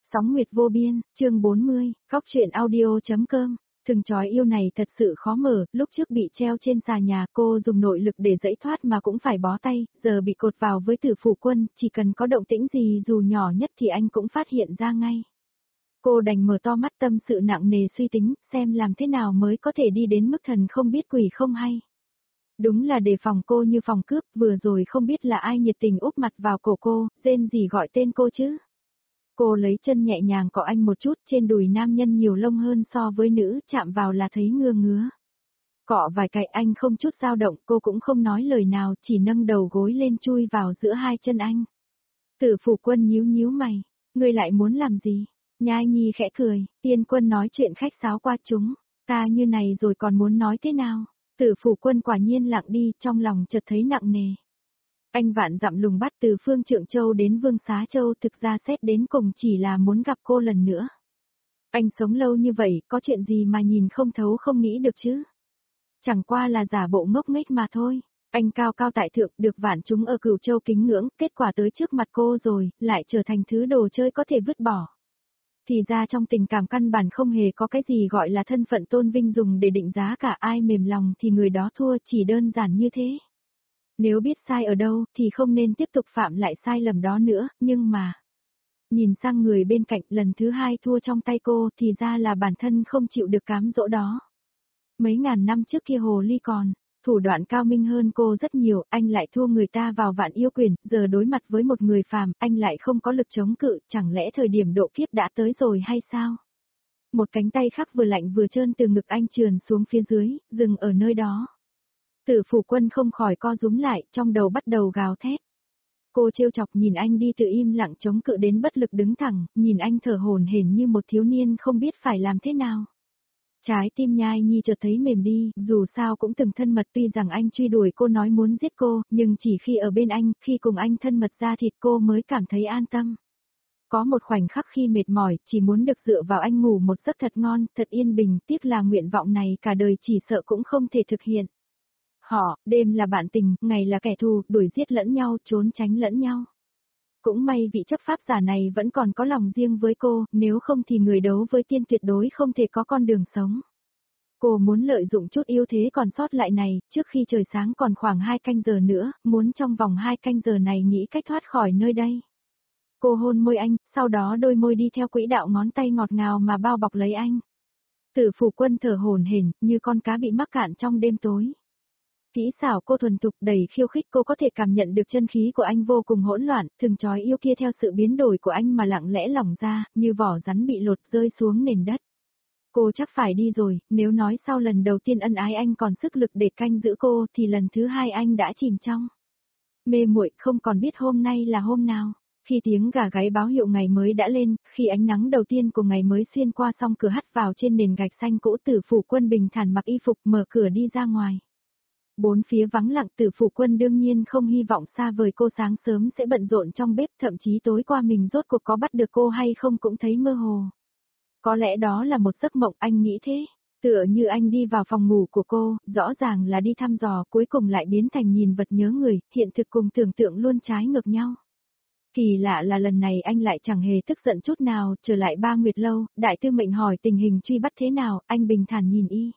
Sóng Nguyệt Vô Biên, chương 40, Góc Chuyện Audio.com. Thừng chói yêu này thật sự khó mở, lúc trước bị treo trên xà nhà cô dùng nội lực để giãy thoát mà cũng phải bó tay, giờ bị cột vào với Tử Phủ Quân, chỉ cần có động tĩnh gì dù nhỏ nhất thì anh cũng phát hiện ra ngay. Cô đành mở to mắt tâm sự nặng nề suy tính, xem làm thế nào mới có thể đi đến mức thần không biết quỷ không hay. Đúng là đề phòng cô như phòng cướp, vừa rồi không biết là ai nhiệt tình úp mặt vào cổ cô, rên gì gọi tên cô chứ. Cô lấy chân nhẹ nhàng cọ anh một chút, trên đùi nam nhân nhiều lông hơn so với nữ, chạm vào là thấy ngứa ngứa. Cọ vài cái anh không chút dao động, cô cũng không nói lời nào, chỉ nâng đầu gối lên chui vào giữa hai chân anh. Tử Phủ Quân nhíu nhíu mày, ngươi lại muốn làm gì? Nhai Nhi khẽ cười, Tiên Quân nói chuyện khách sáo qua chúng, ta như này rồi còn muốn nói thế nào? Tử Phủ Quân quả nhiên lặng đi, trong lòng chợt thấy nặng nề. Anh vạn dặm lùng bắt từ Phương Trượng Châu đến Vương Xá Châu, thực ra xét đến cùng chỉ là muốn gặp cô lần nữa. Anh sống lâu như vậy, có chuyện gì mà nhìn không thấu không nghĩ được chứ? Chẳng qua là giả bộ ngốc nghếch mà thôi. Anh cao cao tại thượng, được vạn chúng ở Cửu Châu kính ngưỡng, kết quả tới trước mặt cô rồi, lại trở thành thứ đồ chơi có thể vứt bỏ. Thì ra trong tình cảm căn bản không hề có cái gì gọi là thân phận tôn vinh dùng để định giá cả, ai mềm lòng thì người đó thua, chỉ đơn giản như thế. Nếu biết sai ở đâu thì không nên tiếp tục phạm lại sai lầm đó nữa, nhưng mà... Nhìn sang người bên cạnh, lần thứ hai thua trong tay cô thì ra là bản thân không chịu được cám dỗ đó. Mấy ngàn năm trước kia hồ ly còn, thủ đoạn cao minh hơn cô rất nhiều, anh lại thua người ta vào vạn yêu quyền, giờ đối mặt với một người phàm, anh lại không có lực chống cự, chẳng lẽ thời điểm độ kiếp đã tới rồi hay sao? Một cánh tay khác vừa lạnh vừa trơn từ ngực anh trườn xuống phía dưới, dừng ở nơi đó. Tử Phủ Quân không khỏi co rúm lại, trong đầu bắt đầu gào thét. Cô trêu chọc nhìn anh đi từ im lặng chống cự đến bất lực đứng thẳng, nhìn anh thở hổn hển như một thiếu niên không biết phải làm thế nào. Trái tim Nhai Nhi chợt thấy mềm đi, dù sao cũng từng thân mật, tuy rằng anh truy đuổi cô nói muốn giết cô, nhưng chỉ khi ở bên anh, khi cùng anh thân mật ra thịt cô mới cảm thấy an tâm. Có một khoảnh khắc khi mệt mỏi, chỉ muốn được dựa vào anh ngủ một giấc thật ngon, thật yên bình, tiếc là nguyện vọng này cả đời chỉ sợ cũng không thể thực hiện. Họ, đêm là bạn tình, ngày là kẻ thù, đuổi giết lẫn nhau, trốn tránh lẫn nhau. Cũng may vị chấp pháp giả này vẫn còn có lòng riêng với cô, nếu không thì người đấu với tiên tuyệt đối không thể có con đường sống. Cô muốn lợi dụng chút ưu thế còn sót lại này, trước khi trời sáng còn khoảng 2 canh giờ nữa, muốn trong vòng 2 canh giờ này nghĩ cách thoát khỏi nơi đây. Cô hôn môi anh, sau đó đôi môi đi theo quỹ đạo ngón tay ngọt ngào mà bao bọc lấy anh. Tử Phủ Quân thở hổn hển, như con cá bị mắc cạn trong đêm tối. Kỹ xảo cô thuần thục đầy khiêu khích, cô có thể cảm nhận được chân khí của anh vô cùng hỗn loạn, thừng chói yêu kia theo sự biến đổi của anh mà lặng lẽ lỏng ra, như vỏ rắn bị lột rơi xuống nền đất. Cô chắc phải đi rồi, nếu nói sau lần đầu tiên ân ái anh còn sức lực để canh giữ cô thì lần thứ hai anh đã chìm trong mê muội, không còn biết hôm nay là hôm nào. Khi tiếng gà gáy báo hiệu ngày mới đã lên, khi ánh nắng đầu tiên của ngày mới xuyên qua song cửa hắt vào trên nền gạch xanh cũ, Tử Phủ Quân bình thản mặc y phục mở cửa đi ra ngoài. Bốn phía vắng lặng, Tử Phủ Quân đương nhiên không hy vọng xa vời cô sáng sớm sẽ bận rộn trong bếp, thậm chí tối qua mình rốt cuộc có bắt được cô hay không cũng thấy mơ hồ. Có lẽ đó là một giấc mộng, anh nghĩ thế. Tựa như anh đi vào phòng ngủ của cô, rõ ràng là đi thăm dò, cuối cùng lại biến thành nhìn vật nhớ người, hiện thực cùng tưởng tượng luôn trái ngược nhau. Kỳ lạ là lần này anh lại chẳng hề tức giận chút nào, trở lại Ba Nguyệt Lâu, Đại Tư Mệnh hỏi tình hình truy bắt thế nào, anh bình thản nhìn y.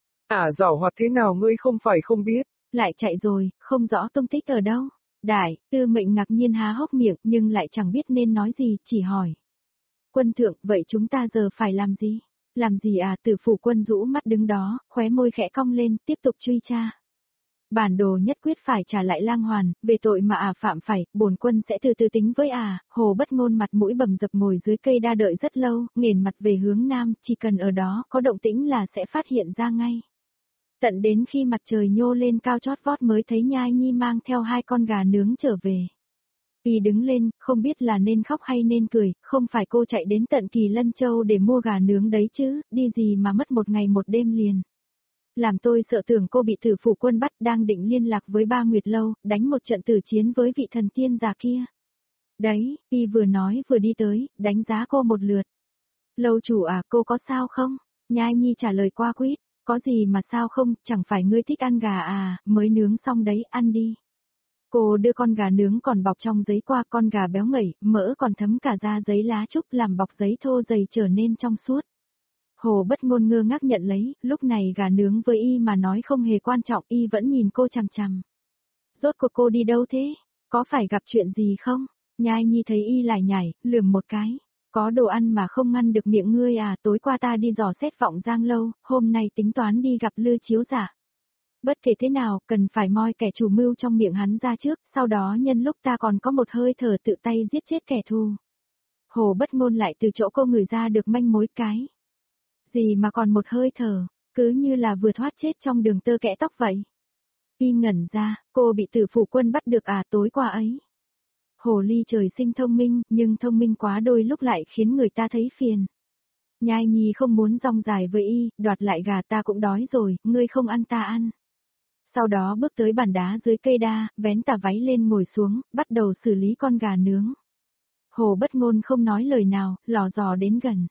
Giảo hoạt thế nào ngươi không phải không biết. Lại chạy rồi, không rõ tung tích ở đâu. Đại Tư Mệnh ngạc nhiên há hốc miệng nhưng lại chẳng biết nên nói gì, chỉ hỏi. Quân thượng, vậy chúng ta giờ phải làm gì? Làm gì à? Tử Phủ Quân rũ mắt đứng đó, khóe môi khẽ cong lên, tiếp tục truy tra. Bản đồ nhất quyết phải trả lại Lang Hoàn, về tội mà phạm phải, bổn quân sẽ từ từ tính với Hồ Bất Ngôn mặt mũi bầm dập ngồi dưới cây đa đợi rất lâu, nghển mặt về hướng nam, chỉ cần ở đó có động tĩnh là sẽ phát hiện ra ngay. Tận đến khi mặt trời nhô lên cao chót vót mới thấy Nhai Nhi mang theo 2 con gà nướng trở về. Y đứng lên, không biết là nên khóc hay nên cười, không phải cô chạy đến tận Kỳ Lân Châu để mua gà nướng đấy chứ, đi gì mà mất 1 ngày 1 đêm liền. Làm tôi sợ tưởng cô bị Tử Phủ Quân bắt, đang định liên lạc với Ba Nguyệt Lâu, đánh một trận tử chiến với vị thần tiên già kia. Đấy, Y vừa nói vừa đi tới, đánh giá cô một lượt. Lâu chủ cô có sao không? Nhai Nhi trả lời qua quýt, có gì mà sao không, chẳng phải ngươi thích ăn gà mới nướng xong đấy, ăn đi. Cô đưa con gà nướng còn bọc trong giấy qua, con gà béo ngậy, mỡ còn thấm cả da giấy lá trúc làm bọc giấy thô dày trở nên trong suốt. Hồ Bất Ngôn ngơ ngác nhận lấy, lúc này gà nướng với y mà nói không hề quan trọng, y vẫn nhìn cô chằm chằm. Rốt cuộc cô đi đâu thế? Có phải gặp chuyện gì không? Nhai Nhi thấy y lải nhải, lườm một cái. Có đồ ăn mà không ngăn được miệng ngươi à, tối qua ta đi dò xét Vọng Giang lâu, hôm nay tính toán đi gặp Lư Chiếu Giả. Bất kể thế nào, cần phải moi kẻ chủ mưu trong miệng hắn ra trước, sau đó nhân lúc ta còn có một hơi thở tự tay giết chết kẻ thù. Hồ Bất Ngôn lại từ chỗ cô ngửi ra được manh mối cái. Gì mà còn một hơi thở, cứ như là vừa thoát chết trong đường tơ kẽ tóc vậy. Y ngẩn ra, cô bị Tử Phủ Quân bắt được à, tối qua ấy. Hồ ly trời sinh thông minh, nhưng thông minh quá đôi lúc lại khiến người ta thấy phiền. Nhai Nhi không muốn rong dài với y, đoạt lại gà, ta cũng đói rồi, ngươi không ăn ta ăn. Sau đó bước tới bàn đá dưới cây đa, vén tà váy lên ngồi xuống, bắt đầu xử lý con gà nướng. Hồ Bất Ngôn không nói lời nào, lò dò đến gần.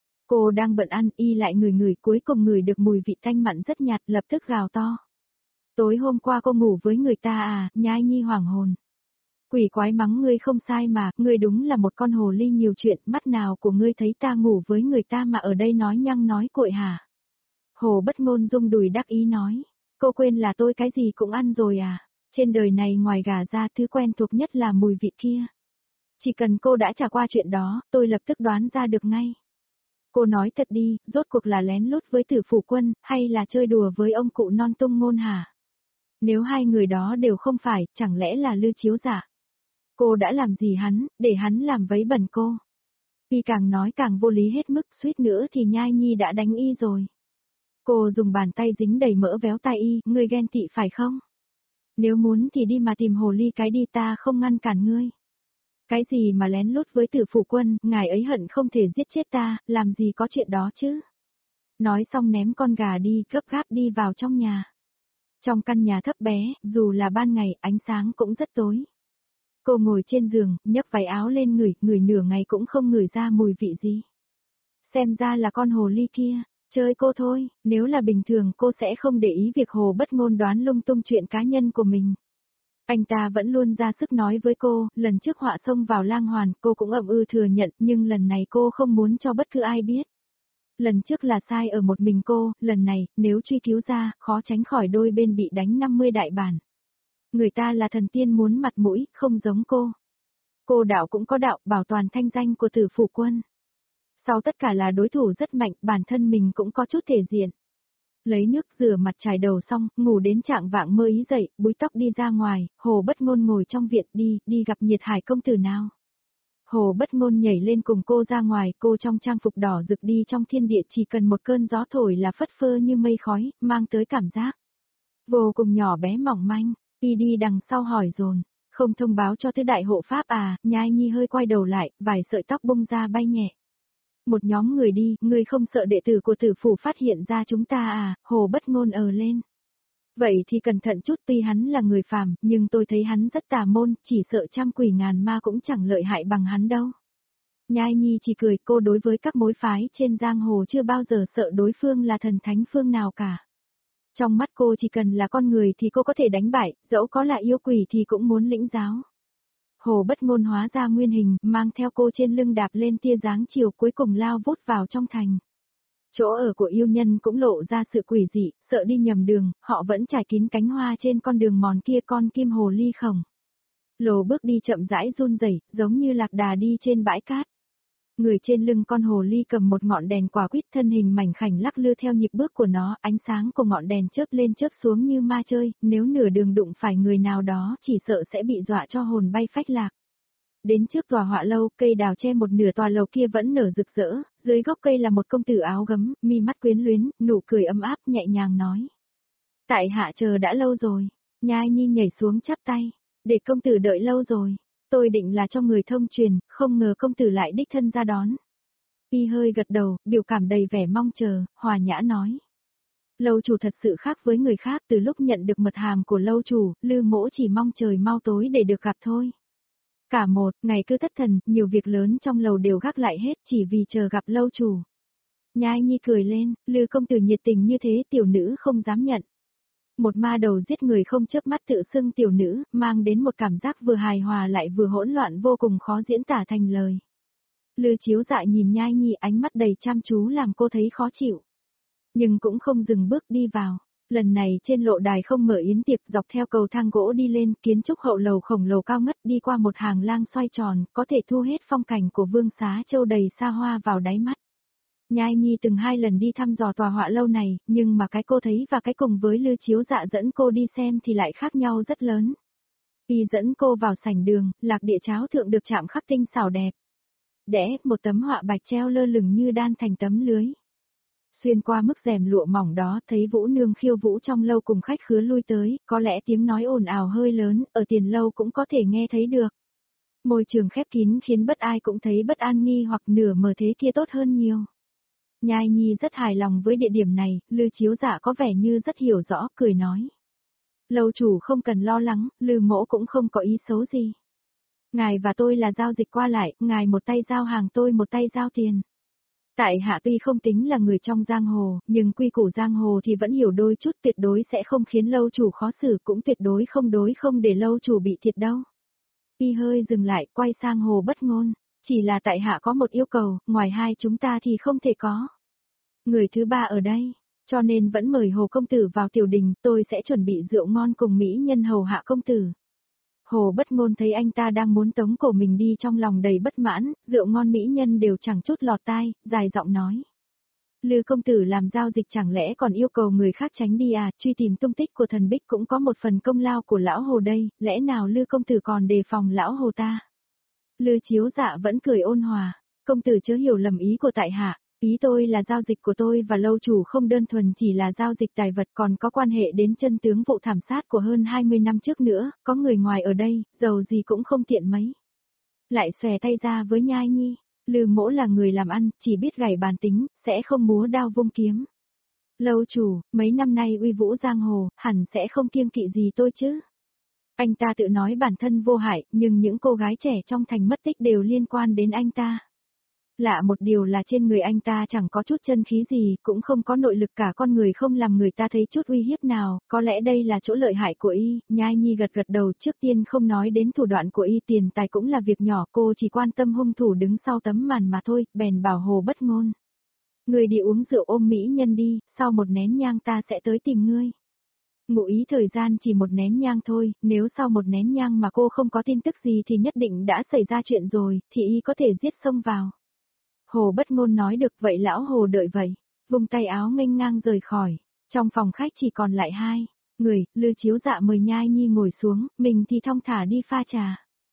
Cô đang bận ăn, y lại ngửi cuối cùng ngửi được mùi vị tanh mặn rất nhạt, lập tức gào to. Tối hôm qua cô ngủ với người ta à? Nhai Nhi hoảng hồn. Quỷ quái mắng ngươi không sai mà, ngươi đúng là một con hồ ly nhiều chuyện, mắt nào của ngươi thấy ta ngủ với người ta mà ở đây nói nhăng nói cuội hả? Hồ Bất Ngôn rung đùi đắc ý nói, cô quên là tôi cái gì cũng ăn rồi à? Trên đời này ngoài gà ra thứ quen thuộc nhất là mùi vị kia. Chỉ cần cô đã trải qua chuyện đó, tôi lập tức đoán ra được ngay. Cô nói thật đi, rốt cuộc là lén lút với Tử Phủ Quân, hay là chơi đùa với ông cụ non tung ngôn hả? Nếu hai người đó đều không phải, chẳng lẽ là Lư Chiếu Giả? Cô đã làm gì hắn, để hắn làm vấy bẩn cô? Y càng nói càng vô lý hết mức, suýt nữa thì Nhai Nhi đã đánh y rồi. Cô dùng bàn tay dính đầy mỡ véo tai y, ngươi ghen tị phải không? Nếu muốn thì đi mà tìm hồ ly cái đi, ta không ngăn cản ngươi. Cái gì mà lén lút với Tử Phủ Quân, ngài ấy hận không thể giết chết ta, làm gì có chuyện đó chứ? Nói xong ném con gà đi, gấp gáp đi vào trong nhà. Trong căn nhà thấp bé, dù là ban ngày, ánh sáng cũng rất tối. Cô ngồi trên giường, nhấc váy áo lên ngửi nửa ngày cũng không ngửi ra mùi vị gì. Xem ra là con hồ ly kia, chơi cô thôi, nếu là bình thường cô sẽ không để ý việc Hồ Bất Ngôn đoán lung tung chuyện cá nhân của mình. Anh ta vẫn luôn ra sức nói với cô, lần trước họa xông vào lang hoàn, cô cũng thừa nhận, nhưng lần này cô không muốn cho bất cứ ai biết. Lần trước là sai ở một mình cô, lần này, nếu truy cứu ra, khó tránh khỏi đôi bên bị đánh 50 đại bản. Người ta là thần tiên muốn mặt mũi, không giống cô. Cô đạo cũng có đạo, bảo toàn thanh danh của Tử Phủ Quân. Sau tất cả là đối thủ rất mạnh, bản thân mình cũng có chút thể diện. Lấy nước rửa mặt chải đầu xong, ngủ đến trạng vạng mơ ý dậy, búi tóc đi ra ngoài, Hồ Bất Ngôn ngồi trong viện đi gặp Nhiệt Hải công tử nào. Hồ Bất Ngôn nhảy lên cùng cô ra ngoài, cô trong trang phục đỏ rực đi trong thiên địa chỉ cần một cơn gió thổi là phất phơ như mây khói, mang tới cảm giác vô cùng nhỏ bé mỏng manh. Y đi đằng sau hỏi dồn, không thông báo cho tứ đại hộ pháp à? Nhai Nhi hơi quay đầu lại, vài sợi tóc bung ra bay nhẹ. Một nhóm người đi, ngươi không sợ đệ tử của Tử Phủ phát hiện ra chúng ta à? Hồ Bất Ngôn lên. Vậy thì cẩn thận chút, tuy hắn là người phàm, nhưng tôi thấy hắn rất tà môn, chỉ sợ trăm quỷ ngàn ma cũng chẳng lợi hại bằng hắn đâu. Nhai Nhi chỉ cười, cô đối với các mối phái trên giang hồ chưa bao giờ sợ đối phương là thần thánh phương nào cả. Trong mắt cô chỉ cần là con người thì cô có thể đánh bại, dẫu có là yêu quỷ thì cũng muốn lĩnh giáo. Hồ Bất Ngôn hóa ra nguyên hình, mang theo cô trên lưng đạp lên tia dáng chiều cuối cùng lao vút vào trong thành. Chỗ ở của yêu nhân cũng lộ ra sự quỷ dị, sợ đi nhầm đường, họ vẫn trải kín cánh hoa trên con đường mòn kia con kim hồ ly khổng. Lồ bước đi chậm rãi run rẩy, giống như lạc đà đi trên bãi cát. Người trên lưng con hồ ly cầm một ngọn đèn quả quýt, thân hình mảnh khảnh lắc lư theo nhịp bước của nó, ánh sáng của ngọn đèn chớp lên chớp xuống như ma chơi, nếu nửa đường đụng phải người nào đó chỉ sợ sẽ bị dọa cho hồn bay phách lạc. Đến trước tòa họa lâu, cây đào che một nửa tòa lầu kia vẫn nở rực rỡ, dưới gốc cây là một công tử áo gấm, mi mắt quyến luyến, nụ cười ấm áp nhẹ nhàng nói. Tại hạ chờ đã lâu rồi. Nhai Nhi nhảy xuống chắp tay, để công tử đợi lâu rồi. Tôi định là cho người thông truyền, không ngờ công tử lại đích thân ra đón. Y hơi gật đầu, biểu cảm đầy vẻ mong chờ, hòa nhã nói. Lâu chủ thật sự khác với người khác, từ lúc nhận được mật hàm của lâu chủ, Lư Mỗ chỉ mong trời mau tối để được gặp thôi. Cả một ngày cứ thất thần, nhiều việc lớn trong lầu đều gác lại hết chỉ vì chờ gặp lâu chủ. Nhai Nhi cười lên, Lư công tử nhiệt tình như thế tiểu nữ không dám nhận. Một ma đầu giết người không chớp mắt tự xưng tiểu nữ, mang đến một cảm giác vừa hài hòa lại vừa hỗn loạn vô cùng khó diễn tả thành lời. Lư Chiếu Dạ nhìn Nhai Nhi ánh mắt đầy chăm chú làm cô thấy khó chịu. Nhưng cũng không dừng bước đi vào. Lần này trên lộ đài không mở yến tiệc, dọc theo cầu thang gỗ đi lên, kiến trúc hậu lầu khổng lồ cao ngất, đi qua một hàng lang xoay tròn, có thể thu hết phong cảnh của Vương Xá Châu đầy xa hoa vào đáy mắt. Nhai Nhi từng 2 lần đi thăm dò tòa họa lâu này, nhưng mà cái cô thấy và cái cùng với Lư Chiếu Dạ dẫn cô đi xem thì lại khác nhau rất lớn. Y dẫn cô vào sảnh đường, lạc địa cháo thượng được chạm khắc tinh xảo đẹp. Đẽ, một tấm họa bạch treo lơ lửng như đan thành tấm lưới. Xuyên qua mức rèm lụa mỏng đó thấy Vũ Nương khiêu vũ trong lâu cùng khách khứa lui tới, có lẽ tiếng nói ồn ào hơi lớn, ở tiền lâu cũng có thể nghe thấy được. Môi trường khép kín khiến bất ai cũng thấy bất an nghi hoặc nửa mờ thế kia tốt hơn nhiều. Nhai Nhi rất hài lòng với địa điểm này, Lư Chiếu Dạ có vẻ như rất hiểu rõ, cười nói. Lâu chủ không cần lo lắng, Lư mỗ cũng không có ý xấu gì. Ngài và tôi là giao dịch qua lại, ngài một tay giao hàng tôi một tay giao tiền. Tại hạ tuy không tính là người trong giang hồ, nhưng quy củ giang hồ thì vẫn hiểu đôi chút, tuyệt đối sẽ không khiến lâu chủ khó xử, cũng tuyệt đối không để lâu chủ bị thiệt đâu. Y hơi dừng lại, quay sang Hồ Bất Ngôn, chỉ là tại hạ có một yêu cầu, ngoài hai chúng ta thì không thể có người thứ ba ở đây, cho nên vẫn mời Hồ công tử vào tiểu đình, tôi sẽ chuẩn bị rượu ngon cùng mỹ nhân hầu hạ công tử. Hồ Bất Ngôn thấy anh ta đang muốn tống cổ mình đi trong lòng đầy bất mãn, rượu ngon mỹ nhân đều chẳng chút lọt tai, dài giọng nói. Lư công tử làm giao dịch chẳng lẽ còn yêu cầu người khác tránh đi à, truy tìm tung tích của thần bích cũng có một phần công lao của lão Hồ đây, lẽ nào Lư công tử còn đề phòng lão Hồ ta? Lư Chiếu Dạ vẫn cười ôn hòa, công tử chớ hiểu lầm ý của tại hạ. Ý tôi là giao dịch của tôi và lâu chủ không đơn thuần chỉ là giao dịch tài vật còn có quan hệ đến chân tướng vụ thảm sát của hơn 20 năm trước nữa, có người ngoài ở đây, dầu gì cũng không tiện mấy. Lại xòe tay ra với Nhai Nhi, Lư mỗ là người làm ăn, chỉ biết gảy bàn tính, sẽ không múa đao vung kiếm. Lâu chủ, mấy năm nay uy vũ giang hồ, hẳn sẽ không kiêng kỵ gì tôi chứ. Anh ta tự nói bản thân vô hại, nhưng những cô gái trẻ trong thành mất tích đều liên quan đến anh ta. Lạ một điều là trên người anh ta chẳng có chút chân khí gì, cũng không có nội lực cả con người không làm người ta thấy chút uy hiếp nào, có lẽ đây là chỗ lợi hại của y, Nhai Nhi gật gật đầu trước tiên không nói đến thủ đoạn của y tiền tài cũng là việc nhỏ cô chỉ quan tâm hung thủ đứng sau tấm màn mà thôi, bèn bảo Hồ Bất Ngôn. Người đi uống rượu ôm mỹ nhân đi, sau một nén nhang ta sẽ tới tìm ngươi. Ngụ ý thời gian chỉ một nén nhang thôi, nếu sau một nén nhang mà cô không có tin tức gì thì nhất định đã xảy ra chuyện rồi, thì y có thể giết xông vào. Hồ Bất Ngôn nói được vậy lão Hồ đợi vậy, vùng tay áo nghênh ngang rời khỏi, trong phòng khách chỉ còn lại 2 người, Lư Chiếu Dạ mời Nhai Nhi ngồi xuống, mình thì thong thả đi pha trà.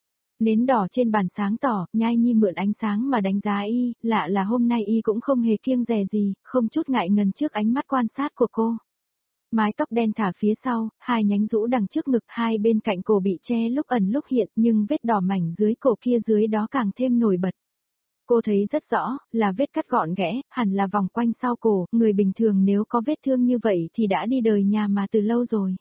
Nến đỏ trên bàn sáng tỏ, Nhai Nhi mượn ánh sáng mà đánh giá y, lạ là hôm nay y cũng không hề kiêng dè gì, không chút ngại ngần trước ánh mắt quan sát của cô. Mái tóc đen thả phía sau, 2 nhánh rũ đằng trước ngực, 2 bên cạnh cổ bị che lúc ẩn lúc hiện, nhưng vết đỏ mảnh dưới cổ kia dưới đó càng thêm nổi bật. Cô thấy rất rõ, là vết cắt gọn ghẽ, hẳn là vòng quanh sau cổ, người bình thường nếu có vết thương như vậy thì đã đi đời nhà mà từ lâu rồi.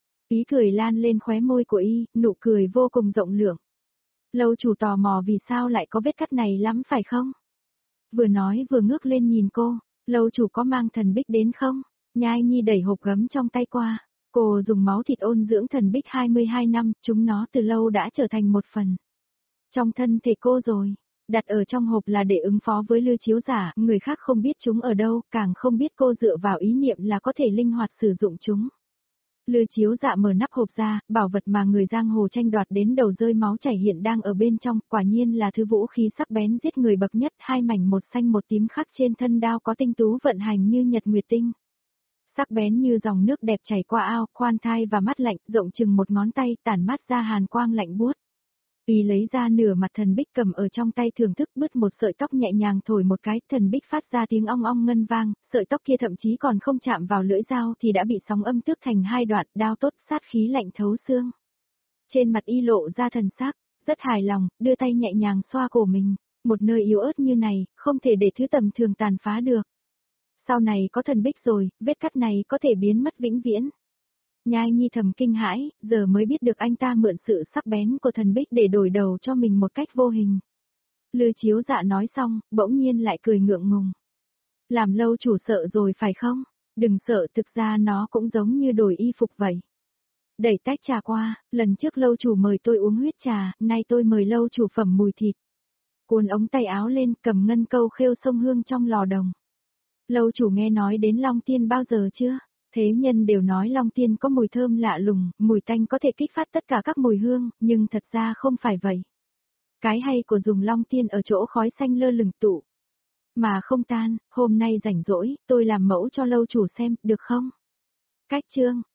Ý cười lan lên khóe môi của y, nụ cười vô cùng rộng lượng. Lâu chủ tò mò vì sao lại có vết cắt này lắm phải không? Vừa nói vừa ngước lên nhìn cô, lâu chủ có mang thần bích đến không? Nhai Nhi đẩy hộp gấm trong tay qua, cô dùng máu thịt ôn dưỡng thần bích 22 năm, chúng nó từ lâu đã trở thành một phần trong thân thể cô rồi. Đặt ở trong hộp là để ứng phó với Lư Chiếu Dạ, người khác không biết chúng ở đâu, càng không biết cô dựa vào ý niệm là có thể linh hoạt sử dụng chúng. Lư Chiếu Dạ mở nắp hộp ra, bảo vật mà người giang hồ tranh đoạt đến đầu rơi máu chảy hiện đang ở bên trong, quả nhiên là thứ vũ khí sắc bén giết người bậc nhất, 2 mảnh một xanh một tím khắc trên thân đao có tinh tú vận hành như nhật nguyệt tinh. Sắc bén như dòng nước đẹp chảy qua ao, khoan thai và mắt lạnh, rộng chừng một ngón tay, tản mát ra hàn quang lạnh buốt. Y lấy ra nửa mặt thần bích cầm ở trong tay thưởng thức bứt một sợi tóc nhẹ nhàng thổi một cái, thần bích phát ra tiếng ong ong ngân vang, sợi tóc kia thậm chí còn không chạm vào lưỡi dao thì đã bị sóng âm tước thành 2 đoạn, đao tốt sát khí lạnh thấu xương. Trên mặt y lộ ra thần sắc, rất hài lòng, đưa tay nhẹ nhàng xoa cổ mình, một nơi yếu ớt như này, không thể để thứ tầm thường tàn phá được. Sau này có thần bích rồi, vết cắt này có thể biến mất vĩnh viễn. Nhai Nhi thầm kinh hãi, giờ mới biết được anh ta mượn sự sắc bén của thần bích để đổi đầu cho mình một cách vô hình. Lư Chiếu Dạ nói xong, bỗng nhiên lại cười ngượng ngùng. Làm lâu chủ sợ rồi phải không? Đừng sợ, thực ra nó cũng giống như đổi y phục vậy. Đẩy tách trà qua, lần trước lâu chủ mời tôi uống huyết trà, nay tôi mời lâu chủ phẩm mùi thịt. Cuốn ống tay áo lên, cầm ngân câu khêu sông hương trong lò đồng. Lâu chủ nghe nói đến Long Tiên bao giờ chưa? Thế nhân đều nói Long Tiên có mùi thơm lạ lùng, mùi tanh có thể kích phát tất cả các mùi hương, nhưng thật ra không phải vậy. Cái hay của dùng Long Tiên ở chỗ khói xanh lơ lửng tụ mà không tan, hôm nay rảnh rỗi, tôi làm mẫu cho lâu chủ xem, được không? Cách chương